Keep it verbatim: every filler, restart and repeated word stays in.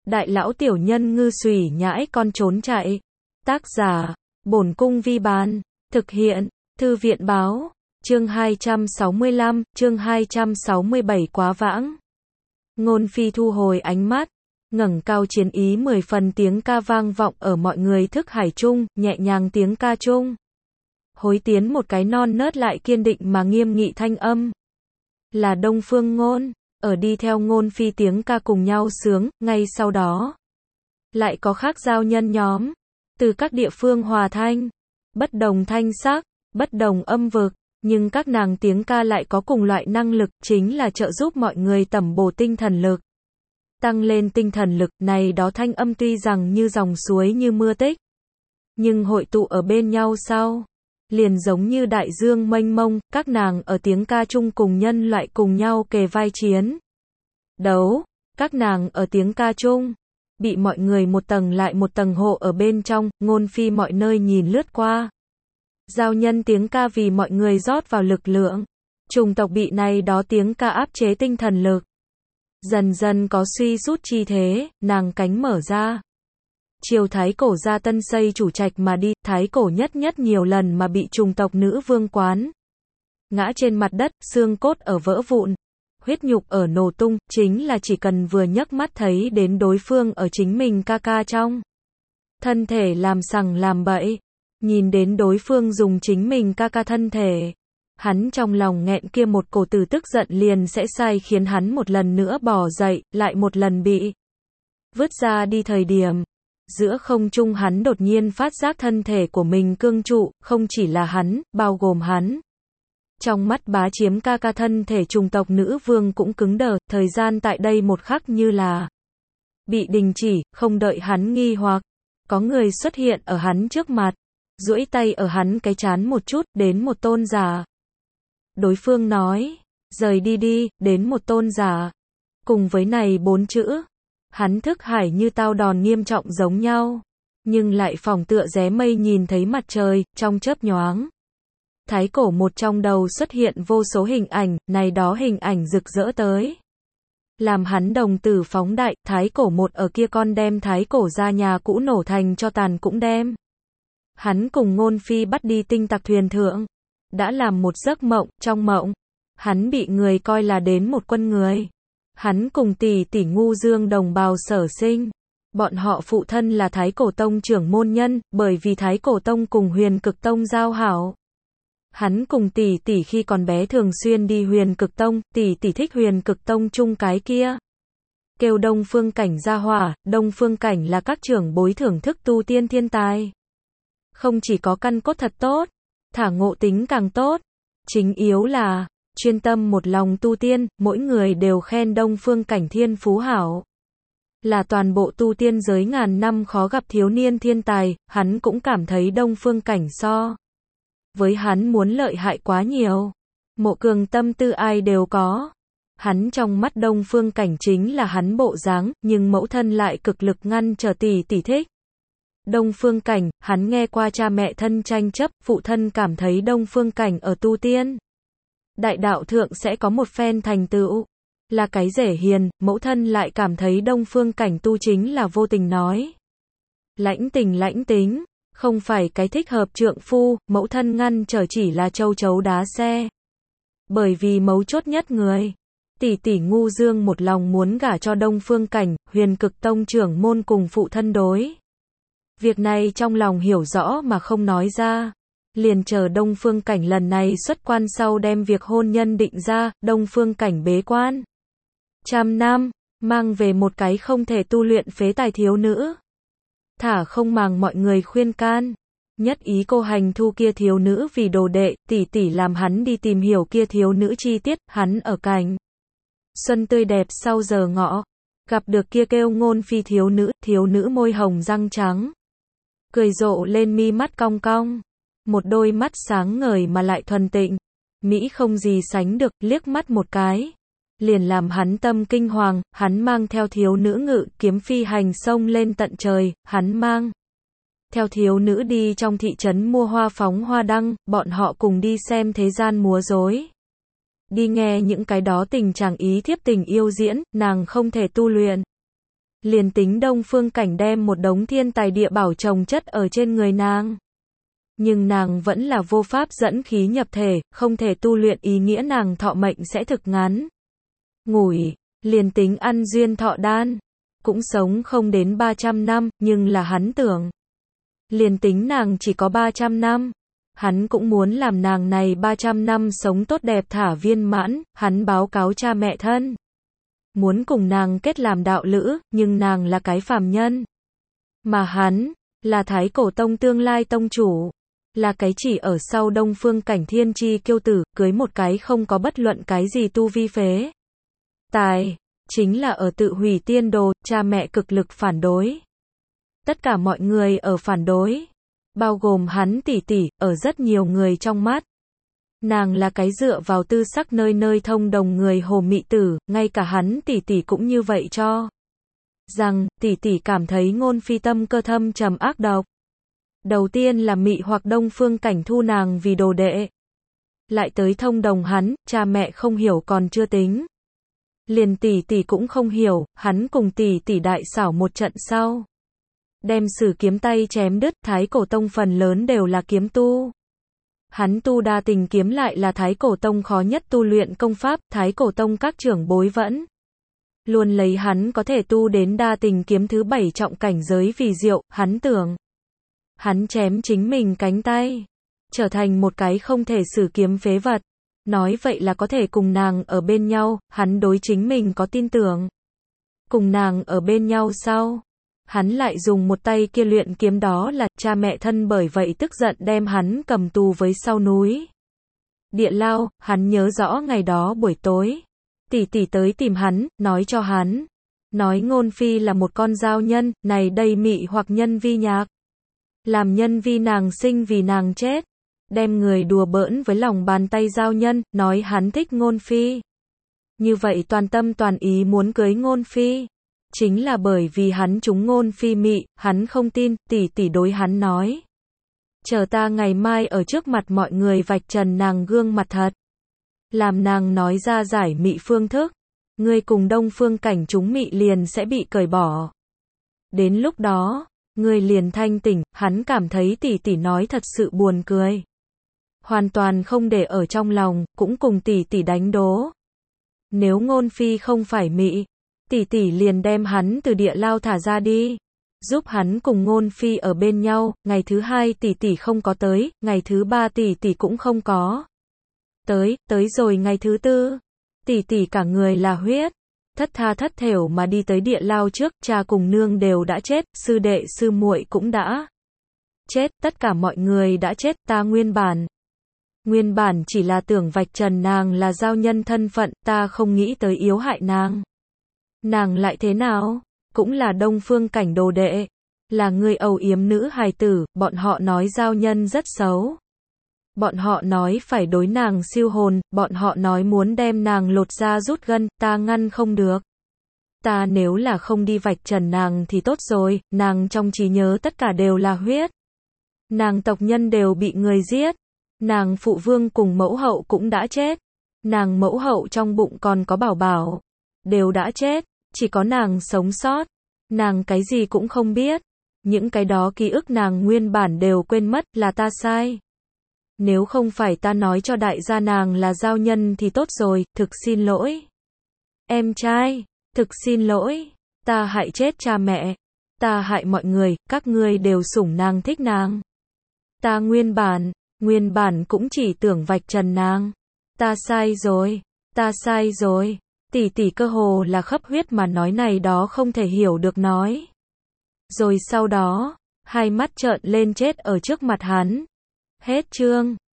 Đại lão tiểu nhân ngư xùy nhãi con trốn chạy. Tác giả, Bổn Cung Vi Bán. Thực hiện, Thư viện Báo. Chương hai trăm sáu mươi lăm, chương hai trăm sáu mươi bảy quá vãng. Ngôn Phi thu hồi ánh mắt, ngẩng cao chiến ý mười phần, tiếng ca vang vọng ở mọi người thức hải chung, nhẹ nhàng tiếng ca chung. Hối tiến một cái non nớt lại kiên định mà nghiêm nghị thanh âm. Là Đông Phương Ngôn, ở đi theo Ngôn Phi tiếng ca cùng nhau sướng, ngay sau đó. Lại có khác giao nhân nhóm, từ các địa phương hòa thanh, bất đồng thanh sắc, bất đồng âm vực, nhưng các nàng tiếng ca lại có cùng loại năng lực, chính là trợ giúp mọi người tẩm bổ tinh thần lực. Tăng lên tinh thần lực, này đó thanh âm tuy rằng như dòng suối như mưa tích, nhưng hội tụ ở bên nhau sau, liền giống như đại dương mênh mông, các nàng ở tiếng ca chung cùng nhân loại cùng nhau kề vai chiến đấu, các nàng ở tiếng ca chung, bị mọi người một tầng lại một tầng hộ ở bên trong, Ngôn Phi mọi nơi nhìn lướt qua. Giao nhân tiếng ca vì mọi người rót vào lực lượng, chủng tộc bị này đó tiếng ca áp chế tinh thần lực. Dần dần có suy sút chi thế, nàng cánh mở ra. Chiều Thái Cổ ra tân xây chủ trạch mà đi, Thái Cổ nhất nhất nhiều lần mà bị chủng tộc nữ vương quán. Ngã trên mặt đất, xương cốt ở vỡ vụn, huyết nhục ở nổ tung, chính là chỉ cần vừa nhấc mắt thấy đến đối phương ở chính mình ca ca trong. Thân thể làm sằng làm bậy, nhìn đến đối phương dùng chính mình ca ca thân thể. Hắn trong lòng nghẹn kia một cổ từ tức giận liền sẽ sai khiến hắn một lần nữa bò dậy, lại một lần bị vứt ra đi thời điểm. Giữa không trung hắn đột nhiên phát giác thân thể của mình cương trụ, không chỉ là hắn, bao gồm hắn. Trong mắt bá chiếm ca ca thân thể chủng tộc nữ vương cũng cứng đờ, thời gian tại đây một khắc như là bị đình chỉ, không đợi hắn nghi hoặc. Có người xuất hiện ở hắn trước mặt, duỗi tay ở hắn cái trán một chút, đến một tôn giả. Đối phương nói, rời đi đi, đến một tôn giả. Cùng với này bốn chữ, hắn thức hải như tao đòn nghiêm trọng giống nhau, nhưng lại phỏng tựa ré mây nhìn thấy mặt trời, trong chớp nhoáng. Thái Cổ một trong đầu xuất hiện vô số hình ảnh, này đó hình ảnh rực rỡ tới. Làm hắn đồng tử phóng đại, Thái Cổ một ở kia con đem Thái Cổ ra nhà cũ nổ thành cho tàn cũng đem. Hắn cùng Ngôn Phi bắt đi tinh tặc thuyền thượng. Đã làm một giấc mộng, trong mộng, hắn bị người coi là đến một quân người. Hắn cùng tỷ tỷ Ngu Dương đồng bào sở sinh. Bọn họ phụ thân là Thái Cổ Tông trưởng môn nhân, bởi vì Thái Cổ Tông cùng Huyền Cực Tông giao hảo. Hắn cùng tỷ tỷ khi còn bé thường xuyên đi Huyền Cực Tông, tỷ tỷ thích Huyền Cực Tông chung cái kia. Kêu Đông Phương Cảnh ra hỏa, Đông Phương Cảnh là các trưởng bối thưởng thức tu tiên thiên tài. Không chỉ có căn cốt thật tốt, thả ngộ tính càng tốt. Chính yếu là, chuyên tâm một lòng tu tiên, mỗi người đều khen Đông Phương Cảnh thiên phú hảo. Là toàn bộ tu tiên giới ngàn năm khó gặp thiếu niên thiên tài, hắn cũng cảm thấy Đông Phương Cảnh so với hắn muốn lợi hại quá nhiều. Mộ Cường tâm tư ai đều có. Hắn trong mắt Đông Phương Cảnh chính là hắn bộ dáng, nhưng mẫu thân lại cực lực ngăn trở tỷ tỷ thích. Đông Phương Cảnh, hắn nghe qua cha mẹ thân tranh chấp, phụ thân cảm thấy Đông Phương Cảnh ở tu tiên đại đạo thượng sẽ có một phen thành tựu, là cái rể hiền, mẫu thân lại cảm thấy Đông Phương Cảnh tu chính là vô tình nói. Lãnh tình lãnh tính, không phải cái thích hợp trượng phu, mẫu thân ngăn trở chỉ là châu chấu đá xe. Bởi vì mấu chốt nhất người, tỷ tỷ Ngu Dương một lòng muốn gả cho Đông Phương Cảnh, Huyền Cực Tông trưởng môn cùng phụ thân đối. Việc này trong lòng hiểu rõ mà không nói ra. Liền chờ Đông Phương Cảnh lần này xuất quan sau đem việc hôn nhân định ra, Đông Phương Cảnh bế quan. Trăm năm, mang về một cái không thể tu luyện phế tài thiếu nữ. Thả không màng mọi người khuyên can. Nhất ý cô hành thu kia thiếu nữ vì đồ đệ, tỷ tỷ làm hắn đi tìm hiểu kia thiếu nữ chi tiết, hắn ở cạnh. Xuân tươi đẹp sau giờ ngọ. Gặp được kia kêu Ngôn Phi thiếu nữ, thiếu nữ môi hồng răng trắng. Cười rộ lên mi mắt cong cong. Một đôi mắt sáng ngời mà lại thuần tịnh. Mỹ không gì sánh được, liếc mắt một cái. Liền làm hắn tâm kinh hoàng, hắn mang theo thiếu nữ ngự kiếm phi hành sông lên tận trời, hắn mang theo thiếu nữ đi trong thị trấn mua hoa phóng hoa đăng, bọn họ cùng đi xem thế gian múa rối. Đi nghe những cái đó tình chàng ý thiếp tình yêu diễn, nàng không thể tu luyện. Liền tính Đông Phương Cảnh đem một đống thiên tài địa bảo chồng chất ở trên người nàng. Nhưng nàng vẫn là vô pháp dẫn khí nhập thể, không thể tu luyện ý nghĩa nàng thọ mệnh sẽ thực ngắn. Ngủi, liền tính ăn duyên thọ đan, cũng sống không đến ba trăm năm, nhưng là hắn tưởng. Liền tính nàng chỉ có ba trăm năm, hắn cũng muốn làm nàng này ba trăm năm sống tốt đẹp thả viên mãn, hắn báo cáo cha mẹ thân. Muốn cùng nàng kết làm đạo lữ, nhưng nàng là cái phàm nhân. Mà hắn, là Thái Cổ Tông tương lai tông chủ. Là cái chỉ ở sau Đông Phương Cảnh thiên chi kiêu tử, cưới một cái không có bất luận cái gì tu vi phế. Tài, chính là ở tự hủy tiên đồ, cha mẹ cực lực phản đối. Tất cả mọi người ở phản đối. Bao gồm hắn tỷ tỷ, ở rất nhiều người trong mắt. Nàng là cái dựa vào tư sắc nơi nơi thông đồng người hồ mị tử, ngay cả hắn tỷ tỷ cũng như vậy cho. Rằng, tỷ tỷ cảm thấy Ngôn Phi tâm cơ thâm trầm ác độc. Đầu tiên là mị hoặc Đông Phương Cảnh thu nàng vì đồ đệ. Lại tới thông đồng hắn, cha mẹ không hiểu còn chưa tính. Liền tỷ tỷ cũng không hiểu, hắn cùng tỷ tỷ đại xảo một trận sau. Đem sử kiếm tay chém đứt, Thái Cổ Tông phần lớn đều là kiếm tu. Hắn tu đa tình kiếm lại là Thái Cổ Tông khó nhất tu luyện công pháp, Thái Cổ Tông các trưởng bối vẫn luôn lấy hắn có thể tu đến đa tình kiếm thứ bảy trọng cảnh giới vì diệu, hắn tưởng. Hắn chém chính mình cánh tay, trở thành một cái không thể sử kiếm phế vật. Nói vậy là có thể cùng nàng ở bên nhau, hắn đối chính mình có tin tưởng. Cùng nàng ở bên nhau sau, hắn lại dùng một tay kia luyện kiếm, đó là cha mẹ thân bởi vậy tức giận đem hắn cầm tù với sau núi địa lao. Hắn nhớ rõ ngày đó buổi tối, tỷ tỷ tới tìm hắn, nói cho hắn, nói Ngôn Phi là một con dao nhân, này đây mị hoặc nhân vi nhạc, làm nhân vi nàng sinh vì nàng chết, đem người đùa bỡn với lòng bàn tay dao nhân, nói hắn thích Ngôn Phi. Như vậy toàn tâm toàn ý muốn cưới Ngôn Phi. Chính là bởi vì hắn trúng Ngôn Phi mị, hắn không tin, tỷ tỷ đối hắn nói. Chờ ta ngày mai ở trước mặt mọi người vạch trần nàng gương mặt thật. Làm nàng nói ra giải mị phương thức. Ngươi cùng Đông Phương Cảnh trúng mị liền sẽ bị cởi bỏ. Đến lúc đó, ngươi liền thanh tỉnh, hắn cảm thấy tỷ tỷ nói thật sự buồn cười. Hoàn toàn không để ở trong lòng, cũng cùng tỷ tỷ đánh đố. Nếu Ngôn Phi không phải mị, tỷ tỷ liền đem hắn từ địa lao thả ra đi, giúp hắn cùng Ngôn Phi ở bên nhau. Ngày thứ hai tỷ tỷ không có tới, ngày thứ ba tỷ tỷ cũng không có tới, tới rồi ngày thứ tư, tỷ tỷ cả người là huyết, thất tha thất thểu mà đi tới địa lao trước, cha cùng nương đều đã chết, sư đệ sư muội cũng đã chết, tất cả mọi người đã chết, ta nguyên bản Nguyên bản chỉ là tưởng vạch trần nàng là giao nhân thân phận, ta không nghĩ tới yếu hại nàng. Nàng lại thế nào? Cũng là Đông Phương Cảnh đồ đệ. Là người âu yếm nữ hài tử, bọn họ nói giao nhân rất xấu. Bọn họ nói phải đối nàng siêu hồn, bọn họ nói muốn đem nàng lột da rút gân, ta ngăn không được. Ta nếu là không đi vạch trần nàng thì tốt rồi, nàng trong trí nhớ tất cả đều là huyết. Nàng tộc nhân đều bị người giết. Nàng phụ vương cùng mẫu hậu cũng đã chết. Nàng mẫu hậu trong bụng còn có bảo bảo. Đều đã chết. Chỉ có nàng sống sót. Nàng cái gì cũng không biết. Những cái đó ký ức nàng nguyên bản đều quên mất, là ta sai. Nếu không phải ta nói cho đại gia nàng là giao nhân thì tốt rồi, thực xin lỗi. Em trai, thực xin lỗi. Ta hại chết cha mẹ. Ta hại mọi người, các ngươi đều sủng nàng thích nàng. Ta nguyên bản, nguyên bản cũng chỉ tưởng vạch trần nàng. Ta sai rồi, ta sai rồi. Tỷ tỷ cơ hồ là khấp huyết mà nói này đó không thể hiểu được nói. Rồi sau đó, hai mắt trợn lên chết ở trước mặt hắn. Hết chương.